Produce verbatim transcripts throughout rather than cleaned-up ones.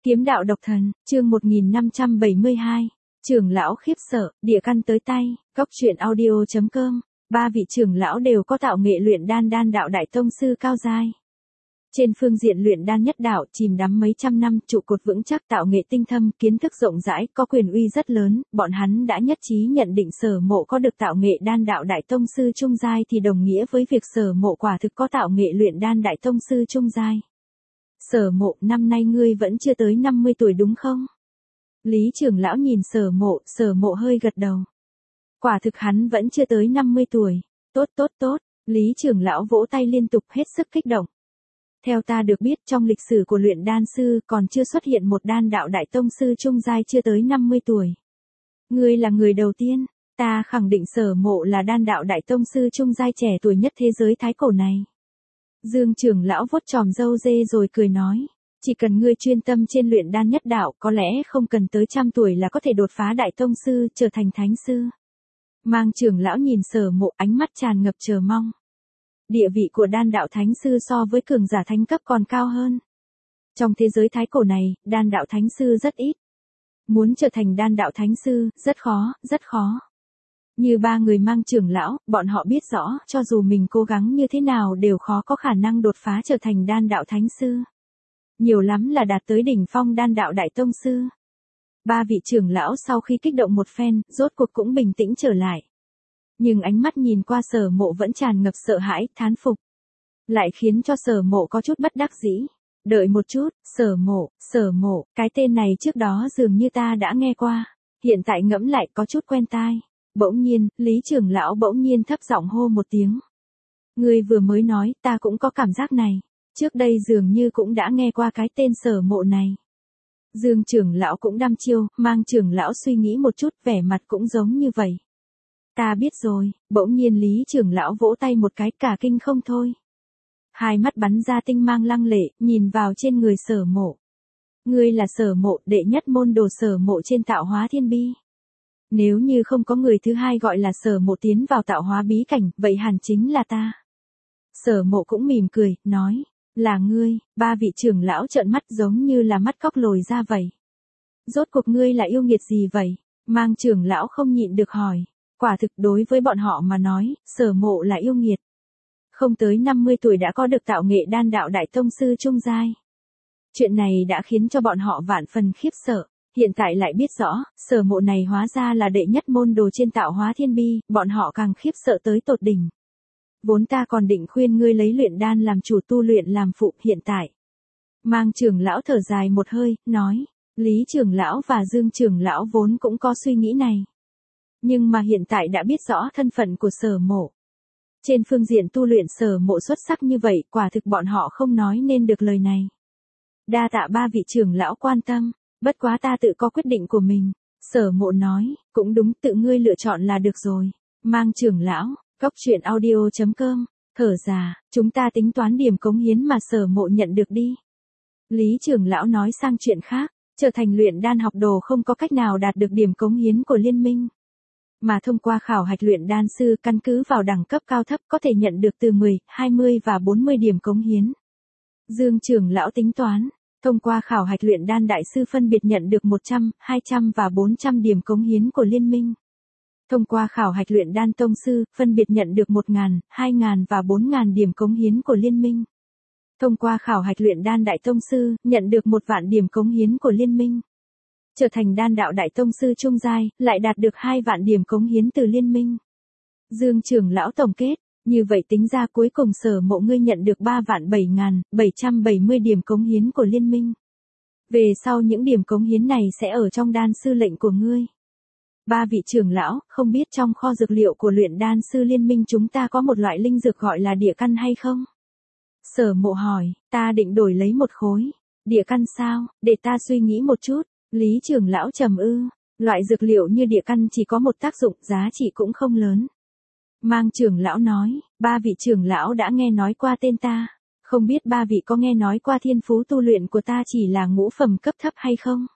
Kiếm đạo độc thần, chương một nghìn năm trăm bảy mươi hai. Trưởng lão khiếp sợ, địa căn tới tay, góc truyện audio chấm com. Ba vị trưởng lão đều có tạo nghệ luyện đan đan đạo đại tông sư cao giai. Trên phương diện luyện đan nhất đạo, chìm đắm mấy trăm năm, trụ cột vững chắc, tạo nghệ tinh thâm, kiến thức rộng rãi, có quyền uy rất lớn, bọn hắn đã nhất trí nhận định Sở Mộ có được tạo nghệ đan đạo đại tông sư trung giai thì đồng nghĩa với việc Sở Mộ quả thực có tạo nghệ luyện đan đại tông sư trung giai. Sở Mộ, năm nay ngươi vẫn chưa tới năm mươi tuổi đúng không? Lý trưởng lão nhìn Sở Mộ, Sở Mộ hơi gật đầu. Quả thực hắn vẫn chưa tới năm mươi tuổi. Tốt tốt tốt, Lý trưởng lão vỗ tay liên tục hết sức kích động. Theo ta được biết trong lịch sử của luyện đan sư còn chưa xuất hiện một đan đạo đại tông sư trung giai chưa tới năm mươi tuổi. Ngươi là người đầu tiên, ta khẳng định Sở Mộ là đan đạo đại tông sư trung giai trẻ tuổi nhất thế giới thái cổ này. Dương trưởng lão vuốt chòm râu dê rồi cười nói, chỉ cần ngươi chuyên tâm trên luyện đan nhất đạo có lẽ không cần tới trăm tuổi là có thể đột phá đại tông sư trở thành thánh sư. Mang trưởng lão nhìn Sở Mộ ánh mắt tràn ngập chờ mong. Địa vị của đan đạo thánh sư so với cường giả thánh cấp còn cao hơn. Trong thế giới thái cổ này, đan đạo thánh sư rất ít. Muốn trở thành đan đạo thánh sư, rất khó, rất khó. Như ba người mang trưởng lão, bọn họ biết rõ, cho dù mình cố gắng như thế nào đều khó có khả năng đột phá trở thành đan đạo thánh sư. Nhiều lắm là đạt tới đỉnh phong đan đạo đại tông sư. Ba vị trưởng lão sau khi kích động một phen, rốt cuộc cũng bình tĩnh trở lại. Nhưng ánh mắt nhìn qua Sở Mộ vẫn tràn ngập sợ hãi, thán phục. Lại khiến cho Sở Mộ có chút bất đắc dĩ. Đợi một chút, Sở Mộ, Sở Mộ, cái tên này trước đó dường như ta đã nghe qua. Hiện tại ngẫm lại có chút quen tai. Bỗng nhiên, Lý trưởng lão bỗng nhiên thấp giọng hô một tiếng. Ngươi vừa mới nói, ta cũng có cảm giác này. Trước đây dường như cũng đã nghe qua cái tên Sở Mộ này. Dương trưởng lão cũng đăm chiêu, Mang trưởng lão suy nghĩ một chút, vẻ mặt cũng giống như vậy. Ta biết rồi, bỗng nhiên Lý trưởng lão vỗ tay một cái, cả kinh không thôi. Hai mắt bắn ra tinh mang lăng lệ, nhìn vào trên người Sở Mộ. Ngươi là Sở Mộ, đệ nhất môn đồ Sở Mộ trên tạo hóa thiên bi. Nếu như không có người thứ hai gọi là Sở Mộ tiến vào tạo hóa bí cảnh, vậy hẳn chính là ta. Sở Mộ cũng mỉm cười, nói, là ngươi. Ba vị trưởng lão trợn mắt giống như là mắt cóc lồi ra vậy. Rốt cuộc ngươi là yêu nghiệt gì vậy? Mang trưởng lão không nhịn được hỏi. Quả thực đối với bọn họ mà nói, Sở Mộ là yêu nghiệt. Không tới năm mươi tuổi đã có được tạo nghệ đan đạo đại tông sư trung giai. Chuyện này đã khiến cho bọn họ vạn phần khiếp sợ. Hiện tại lại biết rõ, Sở Mộ này hóa ra là đệ nhất môn đồ trên tạo hóa thiên bi, bọn họ càng khiếp sợ tới tột đỉnh. Vốn ta còn định khuyên ngươi lấy luyện đan làm chủ tu luyện làm phụ, hiện tại. Mang trưởng lão thở dài một hơi, nói, Lý trưởng lão và Dương trưởng lão vốn cũng có suy nghĩ này. Nhưng mà hiện tại đã biết rõ thân phận của Sở Mộ. Trên phương diện tu luyện Sở Mộ xuất sắc như vậy, quả thực bọn họ không nói nên được lời này. Đa tạ ba vị trưởng lão quan tâm. Bất quá ta tự có quyết định của mình. Sở Mộ nói, cũng đúng, tự ngươi lựa chọn là được rồi. Mang trưởng lão, góc truyện audio chấm com, thở ra, chúng ta tính toán điểm cống hiến mà Sở Mộ nhận được đi. Lý trưởng lão nói sang chuyện khác, trở thành luyện đan học đồ không có cách nào đạt được điểm cống hiến của liên minh. Mà thông qua khảo hạch luyện đan sư căn cứ vào đẳng cấp cao thấp có thể nhận được từ mười, hai mươi và bốn mươi điểm cống hiến. Dương trưởng lão tính toán. Thông qua khảo hạch luyện đan đại sư phân biệt nhận được một trăm, hai trăm và bốn trăm điểm cống hiến của liên minh. Thông qua khảo hạch luyện đan tông sư, phân biệt nhận được một nghìn, hai nghìn và bốn nghìn điểm cống hiến của liên minh. Thông qua khảo hạch luyện đan đại tông sư, nhận được một vạn điểm cống hiến của liên minh. Trở thành đan đạo đại tông sư trung giai, lại đạt được hai vạn điểm cống hiến từ liên minh. Dương trưởng lão tổng kết. Như vậy tính ra cuối cùng Sở Mộ ngươi nhận được ba vạn bảy nghìn, bảy trăm bảy mươi điểm cống hiến của liên minh. Về sau những điểm cống hiến này sẽ ở trong đan sư lệnh của ngươi. Ba vị trưởng lão, không biết trong kho dược liệu của luyện đan sư liên minh chúng ta có một loại linh dược gọi là địa căn hay không? Sở Mộ hỏi, ta định đổi lấy một khối. Địa căn sao, để ta suy nghĩ một chút. Lý trưởng lão trầm ư, loại dược liệu như địa căn chỉ có một tác dụng, giá trị cũng không lớn. Mang trưởng lão nói, ba vị trưởng lão đã nghe nói qua tên ta, không biết ba vị có nghe nói qua thiên phú tu luyện của ta chỉ là ngũ phẩm cấp thấp hay không?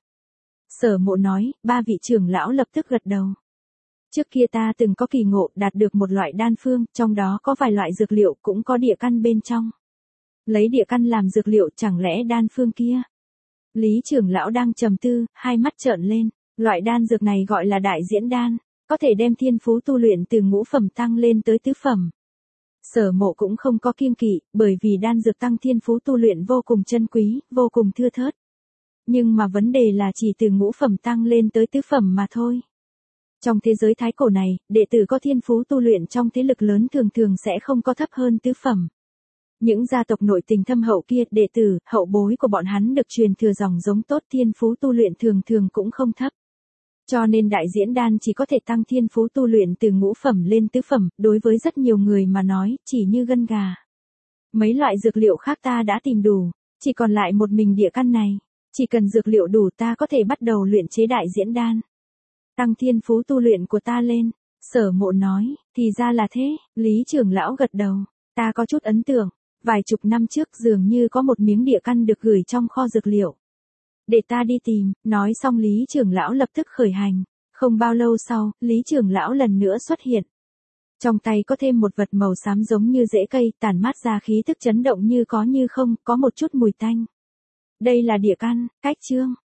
Sở Mộ nói, ba vị trưởng lão lập tức gật đầu. Trước kia ta từng có kỳ ngộ đạt được một loại đan phương, trong đó có vài loại dược liệu cũng có địa căn bên trong. Lấy địa căn làm dược liệu chẳng lẽ đan phương kia Lý trưởng lão đang trầm tư, hai mắt trợn lên. Loại đan dược này gọi là đại diễn đan, có thể đem thiên phú tu luyện từ ngũ phẩm tăng lên tới tứ phẩm. Sở Mộ cũng không có kiêng kỵ, bởi vì đan dược tăng thiên phú tu luyện vô cùng chân quý, vô cùng thưa thớt. Nhưng mà vấn đề là chỉ từ ngũ phẩm tăng lên tới tứ phẩm mà thôi. Trong thế giới thái cổ này, đệ tử có thiên phú tu luyện trong thế lực lớn thường thường sẽ không có thấp hơn tứ phẩm. Những gia tộc nội tình thâm hậu kia, đệ tử, hậu bối của bọn hắn được truyền thừa dòng giống tốt, thiên phú tu luyện thường thường cũng không thấp. Cho nên đại diễn đan chỉ có thể tăng thiên phú tu luyện từ ngũ phẩm lên tứ phẩm, đối với rất nhiều người mà nói, chỉ như gân gà. Mấy loại dược liệu khác ta đã tìm đủ, chỉ còn lại một mình địa căn này. Chỉ cần dược liệu đủ ta có thể bắt đầu luyện chế đại diễn đan. Tăng thiên phú tu luyện của ta lên. Sở Mộ nói, thì ra là thế, Lý trưởng lão gật đầu. Ta có chút ấn tượng, vài chục năm trước dường như có một miếng địa căn được gửi trong kho dược liệu. Để ta đi tìm, nói xong Lý trưởng lão lập tức khởi hành. Không bao lâu sau, Lý trưởng lão lần nữa xuất hiện. Trong tay có thêm một vật màu xám giống như rễ cây, tản mát ra khí thức chấn động như có như không, có một chút mùi tanh. Đây là địa căn, cách chương.